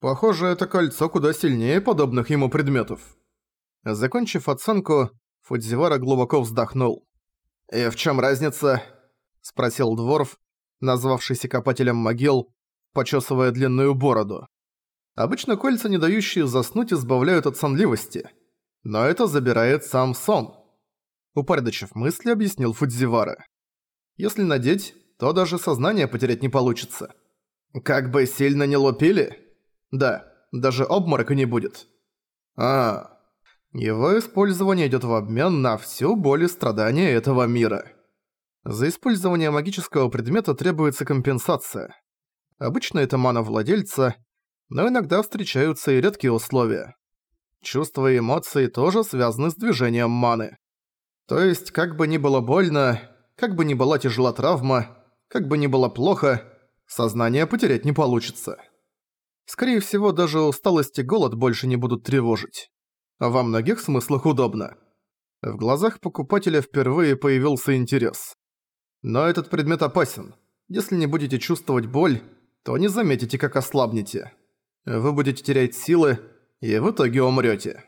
Похоже, это кольцо куда сильнее подобных ему предметов. Закончив оценку, Фудзивара глубоко вздохнул. «И в чем разница?» – спросил дворф, назвавшийся копателем могил, почесывая длинную бороду. Обычно кольца, не дающие заснуть, избавляют от сонливости. Но это забирает сам сон. Упорядочив мысли, объяснил Фудзивара. Если надеть, то даже сознание потерять не получится. Как бы сильно не лупили? Да, даже обморока не будет. Его использование идет в обмен на всю боль и страдания этого мира. За использование магического предмета требуется компенсация. Обычно это мана владельца, но иногда встречаются и редкие условия. Чувства и эмоции тоже связаны с движением маны. То есть, как бы ни было больно, как бы ни была тяжела травма, как бы ни было плохо, сознание потерять не получится. Скорее всего, даже усталость и голод больше не будут тревожить. Во многих смыслах удобно. В глазах покупателя впервые появился интерес. Но этот предмет опасен. Если не будете чувствовать боль, то не заметите, как ослабнете. Вы будете терять силы, и в итоге умрёте.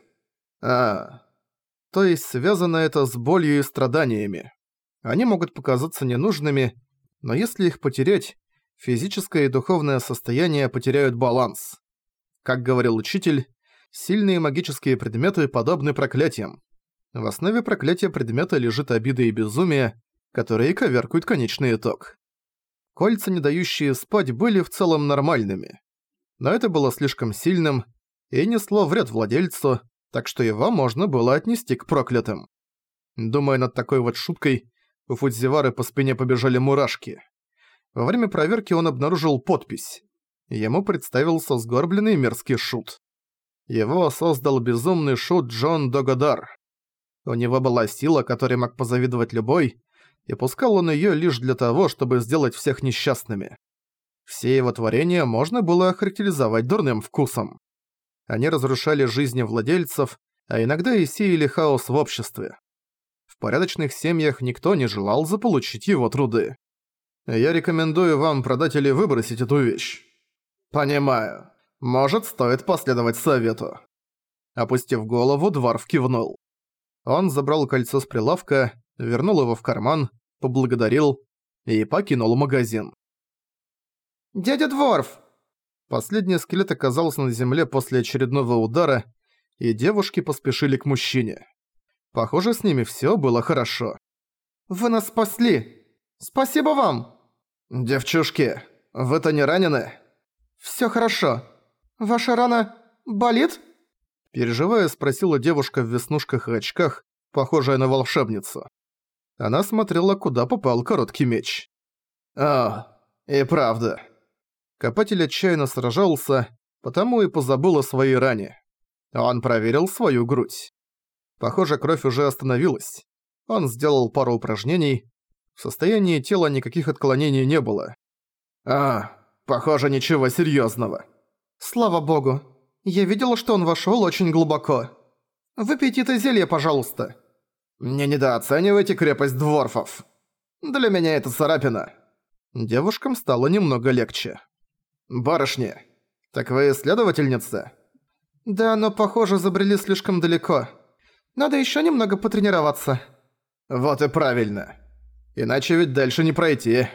То есть связано это с болью и страданиями. Они могут показаться ненужными, но если их потерять, физическое и духовное состояние потеряют баланс. Как говорил учитель, сильные магические предметы подобны проклятиям. В основе проклятия предмета лежит обида и безумие, которые коверкуют конечный итог. Кольца, не дающие спать, были в целом нормальными. Но это было слишком сильным и несло вред владельцу, так что его можно было отнести к проклятым. Думая над такой вот шуткой, у Фудзивары по спине побежали мурашки. Во время проверки он обнаружил подпись. Ему представился сгорбленный мерзкий шут. Его создал безумный шут Джон Догодар. У него была сила, которой мог позавидовать любой, и пускал он её лишь для того, чтобы сделать всех несчастными. Все его творения можно было охарактеризовать дурным вкусом. Они разрушали жизни владельцев, а иногда и сеяли хаос в обществе. В порядочных семьях никто не желал заполучить его труды. Я рекомендую вам продать или выбросить эту вещь. Понимаю. Может, стоит последовать совету. Опустив голову, дворф кивнул. Он забрал кольцо с прилавка, вернул его в карман, поблагодарил и покинул магазин. «Дядя Дворф!» Последний скелет оказался на земле после очередного удара, и девушки поспешили к мужчине. Похоже, с ними всё было хорошо. «Вы нас спасли! Спасибо вам!» «Девчушки, вы-то не ранены?» «Всё хорошо. Ваша рана болит?» Переживая, спросила девушка в веснушках и очках, похожая на волшебницу. Она смотрела, куда попал короткий меч. И правда». Копатель отчаянно сражался, потому и позабыл о своей ране. Он проверил свою грудь. Похоже, кровь уже остановилась. Он сделал пару упражнений. В состоянии тела никаких отклонений не было. Похоже, ничего серьёзного. Слава богу. Я видела, что он вошёл очень глубоко. Выпейте это зелье, пожалуйста. Не недооценивайте крепость дворфов. Для меня это царапина. Девушкам стало немного легче. «Барышни, так вы исследовательница?» «Да, но, похоже, забрели слишком далеко. Надо ещё немного потренироваться». «Вот и правильно. Иначе ведь дальше не пройти».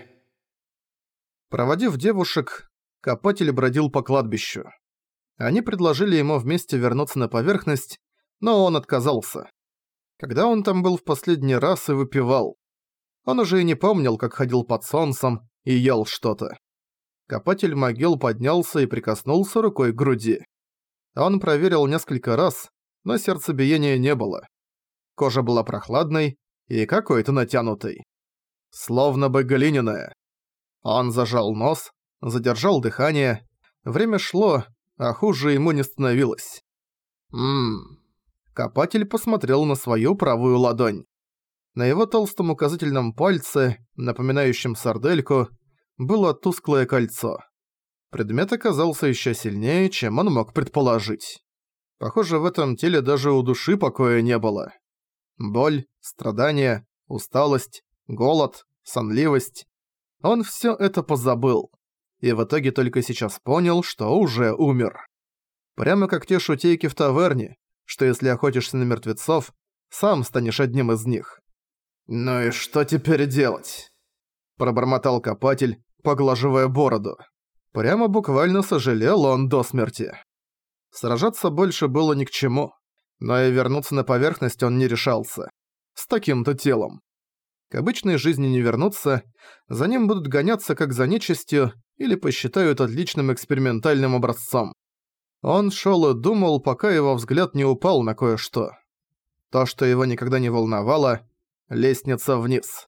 Проводив девушек, копатель бродил по кладбищу. Они предложили ему вместе вернуться на поверхность, но он отказался. Когда он там был в последний раз и выпивал? Он уже и не помнил, как ходил под солнцем и ел что-то. Копатель могил поднялся и прикоснулся рукой к груди. Он проверил несколько раз, но сердцебиения не было. Кожа была прохладной и какой-то натянутой. Словно бы глиняная. Он зажал нос, задержал дыхание. Время шло, а хуже ему не становилось. Копатель посмотрел на свою правую ладонь. На его толстом указательном пальце, напоминающем сардельку, было тусклое кольцо. Предмет оказался ещё сильнее, чем он мог предположить. Похоже, в этом теле даже у души покоя не было. Боль, страдания, усталость, голод, сонливость. Он всё это позабыл. И в итоге только сейчас понял, что уже умер. Прямо как те шутейки в таверне, что если охотишься на мертвецов, сам станешь одним из них. «Ну и что теперь делать?» Пробормотал копатель, поглаживая бороду. Прямо буквально сожалел он до смерти. Сражаться больше было ни к чему, но и вернуться на поверхность он не решался. С таким-то телом. К обычной жизни не вернуться, за ним будут гоняться как за нечистью или посчитают отличным экспериментальным образцом. Он шел и думал, пока его взгляд не упал на кое-что. То, что его никогда не волновало — лестница вниз.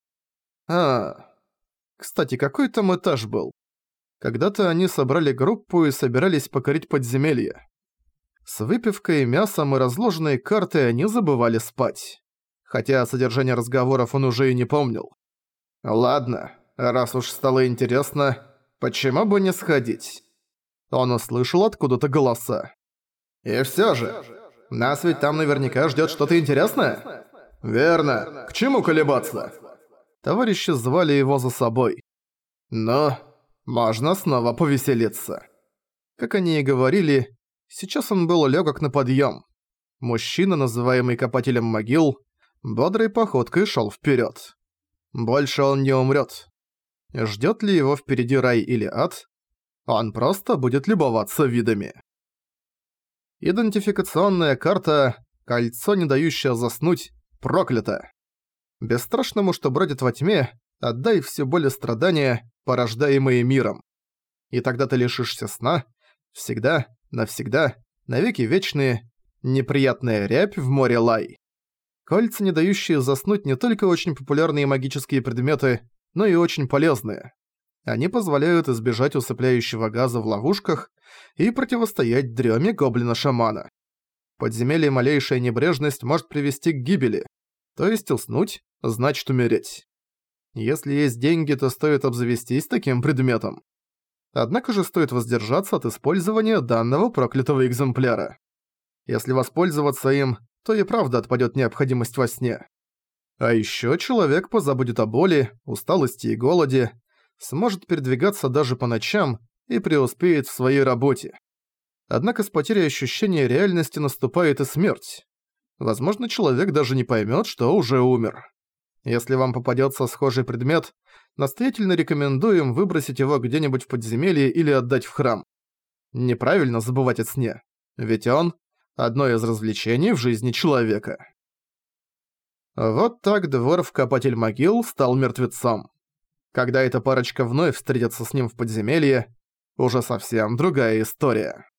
Кстати, какой там этаж был? Когда-то они собрали группу и собирались покорить подземелье. С выпивкой, мясом и разложенной картой они забывали спать. Хотя содержание разговоров он уже и не помнил. «Ладно, раз уж стало интересно, почему бы не сходить?» Он услышал откуда-то голоса. «И всё же, нас ведь там наверняка ждёт что-то интересное?» «Верно, к чему колебаться?» Товарищи звали его за собой. Но можно снова повеселиться. Как они и говорили, сейчас он был лёгок на подъём. Мужчина, называемый копателем могил, бодрой походкой шёл вперёд. Больше он не умрёт. Ждёт ли его впереди рай или ад? Он просто будет любоваться видами. Идентификационная карта, кольцо, не дающее заснуть, проклято. Бесстрашному, что бродит во тьме, отдай всю боль и страдания, порождаемые миром. И тогда ты лишишься сна, всегда, навсегда, навеки вечные, неприятная рябь в море Лай. Кольца, не дающие заснуть, не только очень популярные магические предметы, но и очень полезные. Они позволяют избежать усыпляющего газа в ловушках и противостоять дрёме гоблина-шамана. В подземелье малейшая небрежность может привести к гибели, то есть уснуть – значит умереть. Если есть деньги, то стоит обзавестись таким предметом. Однако же стоит воздержаться от использования данного проклятого экземпляра. Если воспользоваться им, то и правда отпадёт необходимость во сне. А ещё человек позабудет о боли, усталости и голоде, сможет передвигаться даже по ночам и преуспеет в своей работе. Однако с потерей ощущения реальности наступает и смерть. Возможно, человек даже не поймёт, что уже умер. Если вам попадётся схожий предмет, настоятельно рекомендуем выбросить его где-нибудь в подземелье или отдать в храм. Неправильно забывать о сне, ведь он – одно из развлечений в жизни человека. Вот так Дворф-копатель могил стал мертвецом. Когда эта парочка вновь встретится с ним в подземелье, уже совсем другая история.